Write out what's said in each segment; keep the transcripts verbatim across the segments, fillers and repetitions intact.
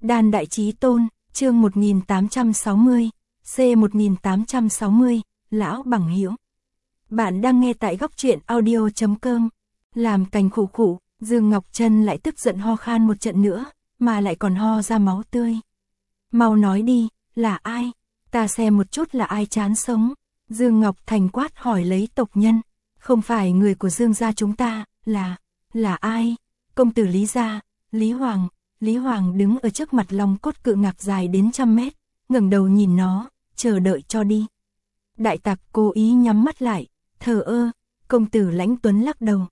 Đan Đại Chí Tôn, chương một nghìn tám trăm sáu mươi, C một nghìn tám trăm sáu mươi, Lão Bằng Hữu. Bạn đang nghe tại góc truyện audio chấm com. Làm cành khụ khụ, Dương Ngọc Trân lại tức giận ho khan một trận nữa, mà lại còn ho ra máu tươi. Mau nói đi, là ai? Ta xem một chút là ai chán sống. Dương Ngọc Thành quát hỏi lấy tộc nhân. Không phải người của Dương gia chúng ta, là, là ai? Công tử Lý gia, Lý Hoàng. Lý Hoàng đứng ở trước mặt long cốt cự ngạc dài đến trăm mét, ngẩng đầu nhìn nó, chờ đợi cho đi. Đại tặc cố ý nhắm mắt lại, thờ ơ, công tử Lãnh Tuấn lắc đầu.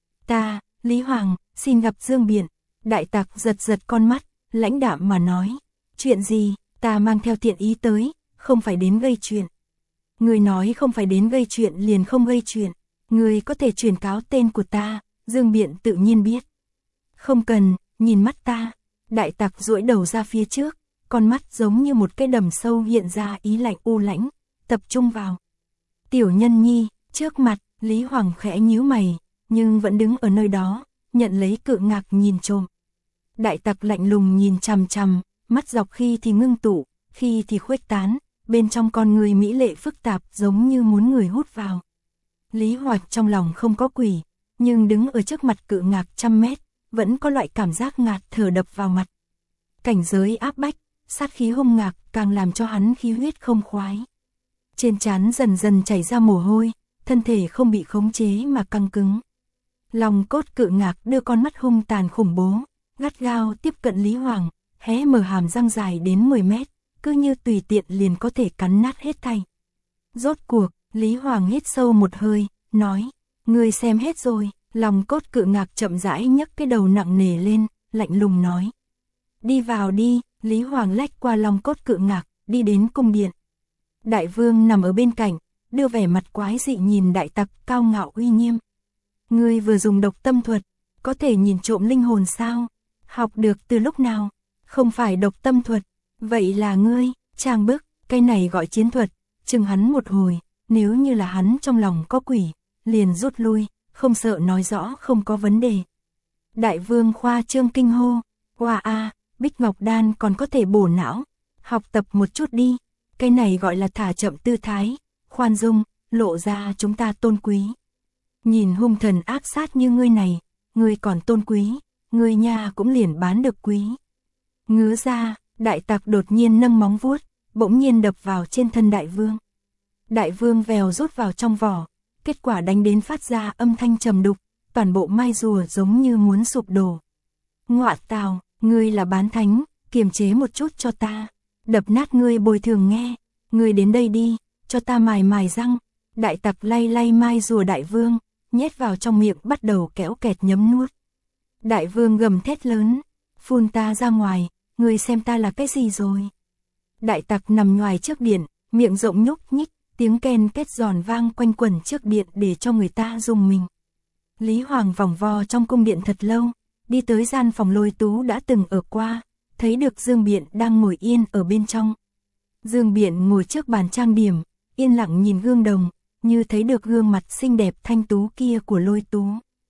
Ta, Lý Hoàng, xin gặp Dương Biện. Đại tặc giật giật con mắt, lãnh đạm mà nói. Chuyện gì, ta mang theo thiện ý tới, không phải đến gây chuyện. Người nói không phải đến gây chuyện liền không gây chuyện. Người có thể truyền cáo tên của ta, Dương Biện tự nhiên biết. Không cần, nhìn mắt ta. Đại tặc duỗi đầu ra phía trước, con mắt giống như một cái đầm sâu hiện ra ý lạnh u lãnh, tập trung vào. Tiểu nhân nhi, trước mặt, Lý Hoàng khẽ nhíu mày, nhưng vẫn đứng ở nơi đó, nhận lấy cự ngạc nhìn trộm. Đại tặc lạnh lùng nhìn chằm chằm, mắt dọc khi thì ngưng tụ, khi thì khuếch tán, bên trong con người mỹ lệ phức tạp giống như muốn người hút vào. Lý Hoạch trong lòng không có quỷ, nhưng đứng ở trước mặt cự ngạc trăm mét, vẫn có loại cảm giác ngạt thở đập vào mặt. Cảnh giới áp bách, sát khí hung ngạc càng làm cho hắn khí huyết không khoái. Trên trán dần dần chảy ra mồ hôi, thân thể không bị khống chế mà căng cứng. Lòng cốt cự ngạc đưa con mắt hung tàn khủng bố, gắt gao tiếp cận Lý Hoàng, hé mở hàm răng dài đến mười mét, cứ như tùy tiện liền có thể cắn nát hết thảy. Rốt cuộc, Lý Hoàng hít sâu một hơi, nói, ngươi xem hết rồi. Lòng cốt cự ngạc chậm rãi nhấc cái đầu nặng nề lên, lạnh lùng nói. Đi vào đi, Lý Hoàng lách qua lòng cốt cự ngạc, đi đến cung điện. Đại vương nằm ở bên cạnh, đưa vẻ mặt quái dị nhìn đại tặc cao ngạo uy nghiêm. Ngươi vừa dùng độc tâm thuật, có thể nhìn trộm linh hồn sao? Học được từ lúc nào? Không phải độc tâm thuật, vậy là ngươi, trang bức, cái này gọi chiến thuật, chừng hắn một hồi, nếu như là hắn trong lòng có quỷ, liền rút lui. Không sợ nói rõ không có vấn đề. Đại vương khoa trương kinh hô, wow a, Bích Ngọc Đan còn có thể bổ não, học tập một chút đi, cái này gọi là thả chậm tư thái, khoan dung, lộ ra chúng ta tôn quý. Nhìn hung thần ác sát như ngươi này, ngươi còn tôn quý, ngươi nha cũng liền bán được quý. Ngứa ra, đại tặc đột nhiên nâng móng vuốt, bỗng nhiên đập vào trên thân đại vương. Đại vương vèo rút vào trong vỏ. Kết quả đánh đến phát ra âm thanh trầm đục, toàn bộ mai rùa giống như muốn sụp đổ. Ngọa tào, ngươi là bán thánh, kiềm chế một chút cho ta. Đập nát ngươi bồi thường nghe, ngươi đến đây đi, cho ta mài mài răng. Đại tặc lay lay mai rùa đại vương, nhét vào trong miệng bắt đầu kéo kẹt nhấm nuốt. Đại vương gầm thét lớn, phun ta ra ngoài, ngươi xem ta là cái gì rồi. Đại tặc nằm ngoài trước điện, miệng rộng nhúc nhích. Tiếng ken kết giòn vang quanh quẩn trước điện để cho người ta rùng mình. Lý Hoàng vòng vo trong cung điện thật lâu, đi tới gian phòng Lôi Tú đã từng ở qua, thấy được Dương Biện đang ngồi yên ở bên trong. Dương Biện ngồi trước bàn trang điểm, yên lặng nhìn gương đồng, như thấy được gương mặt xinh đẹp thanh tú kia của Lôi Tú.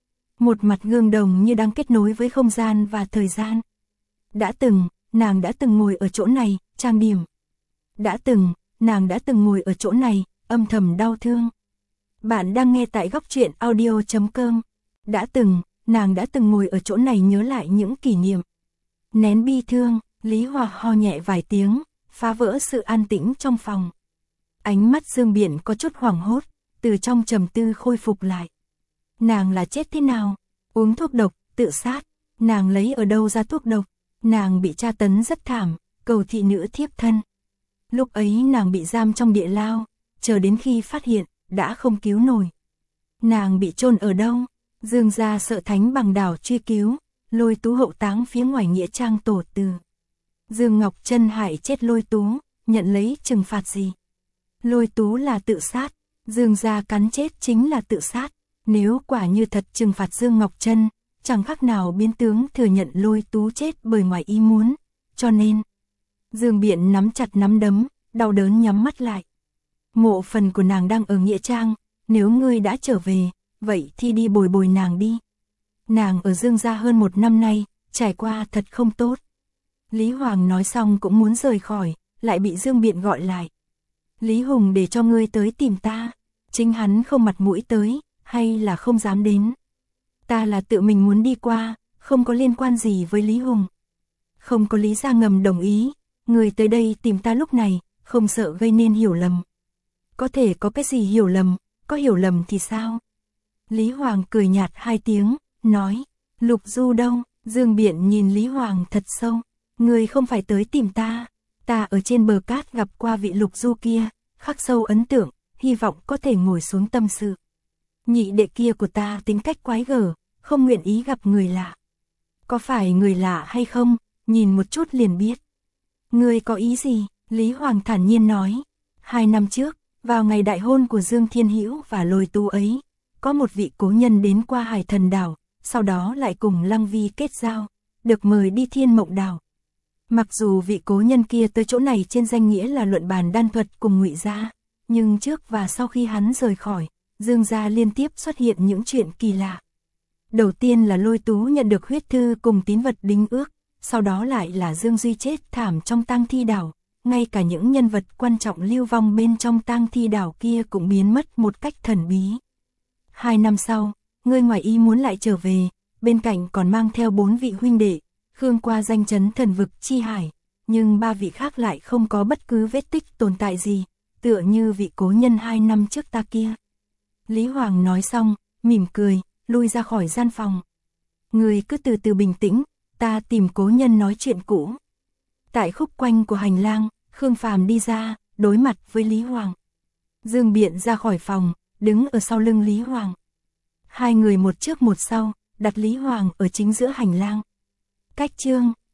Một mặt gương đồng như đang kết nối với không gian và thời gian. Đã từng, nàng đã từng ngồi ở chỗ này, trang điểm. Đã từng, nàng đã từng ngồi ở chỗ này, âm thầm đau thương. Bạn đang nghe tại góc truyện audio chấm com. Đã từng, nàng đã từng ngồi ở chỗ này nhớ lại những kỷ niệm. Nén bi thương, Lý Hòa ho nhẹ vài tiếng, phá vỡ sự an tĩnh trong phòng. Ánh mắt Dương Biện có chút hoảng hốt, từ trong trầm tư khôi phục lại. Nàng là chết thế nào? Uống thuốc độc, tự sát. Nàng lấy ở đâu ra thuốc độc? Nàng bị tra tấn rất thảm, cầu thị nữ thiếp thân. Lúc ấy nàng bị giam trong địa lao, chờ đến khi phát hiện, đã không cứu nổi. Nàng bị chôn ở đâu? Dương gia sợ thánh bằng đảo truy cứu, Lôi Tú hậu táng phía ngoài nghĩa trang tổ từ. Dương Ngọc Trân hại chết Lôi Tú, nhận lấy trừng phạt gì? Lôi Tú là tự sát, Dương gia cắn chết chính là tự sát. Nếu quả như thật trừng phạt Dương Ngọc Trân, chẳng khác nào biến tướng thừa nhận Lôi Tú chết bởi ngoài ý muốn, cho nên... Dương Biện nắm chặt nắm đấm, đau đớn nhắm mắt lại. Mộ phần của nàng đang ở nghĩa trang, nếu ngươi đã trở về, vậy thì đi bồi bồi nàng đi. Nàng ở Dương gia hơn một năm nay, trải qua thật không tốt. Lý Hoàng nói xong cũng muốn rời khỏi, lại bị Dương Biện gọi lại. Lý Hùng để cho ngươi tới tìm ta, chính hắn không mặt mũi tới, hay là không dám đến. Ta là tự mình muốn đi qua, không có liên quan gì với Lý Hùng. Không có lý ra ngầm đồng ý, người tới đây tìm ta lúc này, không sợ gây nên hiểu lầm. Có thể có cái gì hiểu lầm, có hiểu lầm thì sao? Lý Hoàng cười nhạt hai tiếng, nói, Lục Du đâu? Dương Biện nhìn Lý Hoàng thật sâu, người không phải tới tìm ta, ta ở trên bờ cát gặp qua vị Lục Du kia, khắc sâu ấn tượng, hy vọng có thể ngồi xuống tâm sự. Nhị đệ kia của ta tính cách quái gở, không nguyện ý gặp người lạ. Có phải người lạ hay không, nhìn một chút liền biết. Ngươi có ý gì? Lý Hoàng thản nhiên nói. Hai năm trước, vào ngày đại hôn của Dương Thiên Hữu và Lôi Tú ấy, có một vị cố nhân đến qua Hải Thần Đảo, sau đó lại cùng Lăng Vi kết giao, được mời đi Thiên Mộng Đảo. Mặc dù vị cố nhân kia tới chỗ này trên danh nghĩa là luận bàn đan thuật cùng Ngụy gia, nhưng trước và sau khi hắn rời khỏi, Dương gia liên tiếp xuất hiện những chuyện kỳ lạ. Đầu tiên là Lôi Tú nhận được huyết thư cùng tín vật đính ước, sau đó lại là Dương Duy chết thảm trong tang thi đảo, ngay cả những nhân vật quan trọng lưu vong bên trong tang thi đảo kia cũng biến mất một cách thần bí. Hai năm sau, người ngoài ý muốn lại trở về, bên cạnh còn mang theo bốn vị huynh đệ, khương qua danh chấn thần vực chi hải, nhưng ba vị khác lại không có bất cứ vết tích tồn tại gì, tựa như vị cố nhân hai năm trước ta kia. Lý Hoàng nói xong, mỉm cười, lui ra khỏi gian phòng. Người cứ từ từ bình tĩnh, ta tìm cố nhân nói chuyện cũ. Tại khúc quanh của hành lang, Khương Phàm đi ra, đối mặt với Lý Hoàng. Dương Biện ra khỏi phòng, đứng ở sau lưng Lý Hoàng. Hai người một trước một sau, đặt Lý Hoàng ở chính giữa hành lang. Cách chương